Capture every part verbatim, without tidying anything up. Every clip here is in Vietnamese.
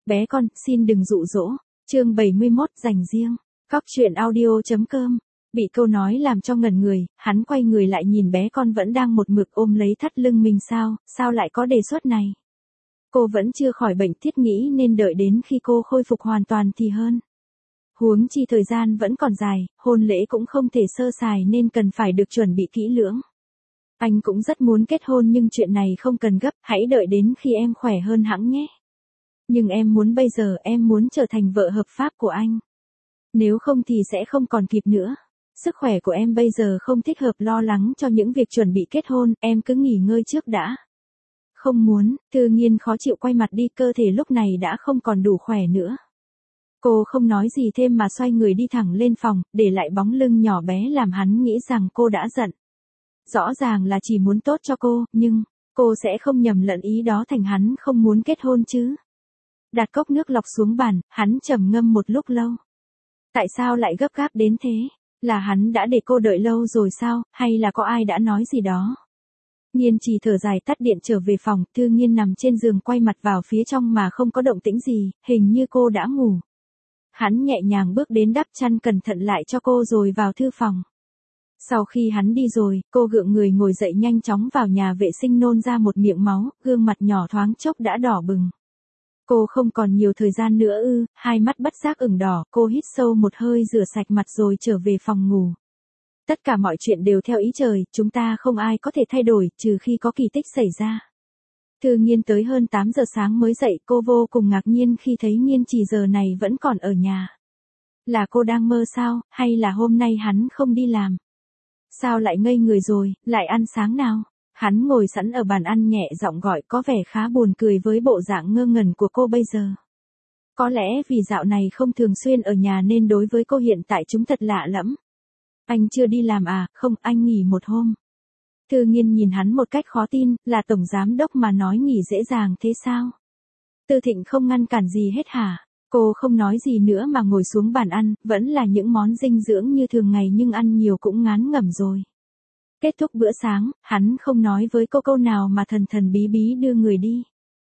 Bé con, xin đừng dụ dỗ. Chương bảy mươi mốt dành riêng. Cóc truyện audio chấm com. Bị câu nói làm cho ngẩn người, hắn quay người lại nhìn bé con vẫn đang một mực ôm lấy thắt lưng mình sao, sao lại có đề xuất này. Cô vẫn chưa khỏi bệnh thiết nghĩ nên đợi đến khi cô khôi phục hoàn toàn thì hơn. Huống chi thời gian vẫn còn dài, hôn lễ cũng không thể sơ sài nên cần phải được chuẩn bị kỹ lưỡng. Anh cũng rất muốn kết hôn nhưng chuyện này không cần gấp, hãy đợi đến khi em khỏe hơn hẵng nhé. Nhưng em muốn bây giờ, em muốn trở thành vợ hợp pháp của anh. Nếu không thì sẽ không còn kịp nữa. Sức khỏe của em bây giờ không thích hợp lo lắng cho những việc chuẩn bị kết hôn, em cứ nghỉ ngơi trước đã. Không muốn, Thư Nghiên khó chịu quay mặt đi, cơ thể lúc này đã không còn đủ khỏe nữa. Cô không nói gì thêm mà xoay người đi thẳng lên phòng, để lại bóng lưng nhỏ bé làm hắn nghĩ rằng cô đã giận. Rõ ràng là chỉ muốn tốt cho cô, nhưng, cô sẽ không nhầm lẫn ý đó thành hắn không muốn kết hôn chứ. Đặt cốc nước lọc xuống bàn, hắn trầm ngâm một lúc lâu. Tại sao lại gấp gáp đến thế? Là hắn đã để cô đợi lâu rồi sao, hay là có ai đã nói gì đó? Nghiên Trì thở dài tắt điện trở về phòng, Thư Nghiên nằm trên giường quay mặt vào phía trong mà không có động tĩnh gì, hình như cô đã ngủ. Hắn nhẹ nhàng bước đến đắp chăn cẩn thận lại cho cô rồi vào thư phòng. Sau khi hắn đi rồi, cô gượng người ngồi dậy nhanh chóng vào nhà vệ sinh nôn ra một miệng máu, gương mặt nhỏ thoáng chốc đã đỏ bừng. Cô không còn nhiều thời gian nữa ư, hai mắt bất giác ửng đỏ, cô hít sâu một hơi rửa sạch mặt rồi trở về phòng ngủ. Tất cả mọi chuyện đều theo ý trời, chúng ta không ai có thể thay đổi, trừ khi có kỳ tích xảy ra. Thư Nghiên tới hơn tám giờ sáng mới dậy, cô vô cùng ngạc nhiên khi thấy Nghiên Trì giờ này vẫn còn ở nhà. Là cô đang mơ sao, hay là hôm nay hắn không đi làm? Sao lại ngây người rồi, lại ăn sáng nào? Hắn ngồi sẵn ở bàn ăn nhẹ giọng gọi, có vẻ khá buồn cười với bộ dạng ngơ ngẩn của cô bây giờ. Có lẽ vì dạo này không thường xuyên ở nhà nên đối với cô hiện tại chúng thật lạ lẫm. Anh chưa đi làm à? Không, anh nghỉ một hôm. Thư Nghiên nhìn hắn một cách khó tin, là tổng giám đốc mà nói nghỉ dễ dàng thế sao? Tư Thịnh không ngăn cản gì hết hả? Cô không nói gì nữa mà ngồi xuống bàn ăn, vẫn là những món dinh dưỡng như thường ngày nhưng ăn nhiều cũng ngán ngẩm rồi. Kết thúc bữa sáng, hắn không nói với cô câu nào mà thần thần bí bí đưa người đi.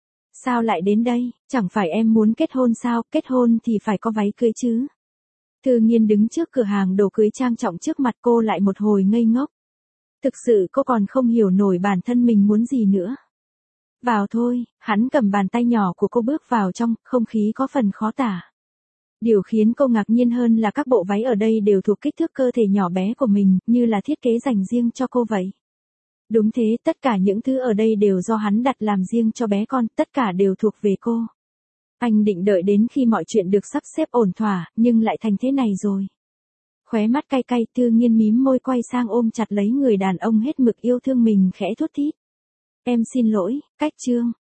Sao lại đến đây, chẳng phải em muốn kết hôn sao, kết hôn thì phải có váy cưới chứ. Thư Nghiên đứng trước cửa hàng đồ cưới trang trọng trước mặt cô lại một hồi ngây ngốc. Thực sự cô còn không hiểu nổi bản thân mình muốn gì nữa. Vào thôi, hắn cầm bàn tay nhỏ của cô bước vào trong, không khí có phần khó tả. Điều khiến cô ngạc nhiên hơn là các bộ váy ở đây đều thuộc kích thước cơ thể nhỏ bé của mình, như là thiết kế dành riêng cho cô vậy. Đúng thế, tất cả những thứ ở đây đều do hắn đặt làm riêng cho bé con, tất cả đều thuộc về cô. Anh định đợi đến khi mọi chuyện được sắp xếp ổn thỏa, nhưng lại thành thế này rồi. Khóe mắt cay cay, Thư Nghiên mím môi quay sang ôm chặt lấy người đàn ông hết mực yêu thương mình khẽ thốt thít. Em xin lỗi, cách chương.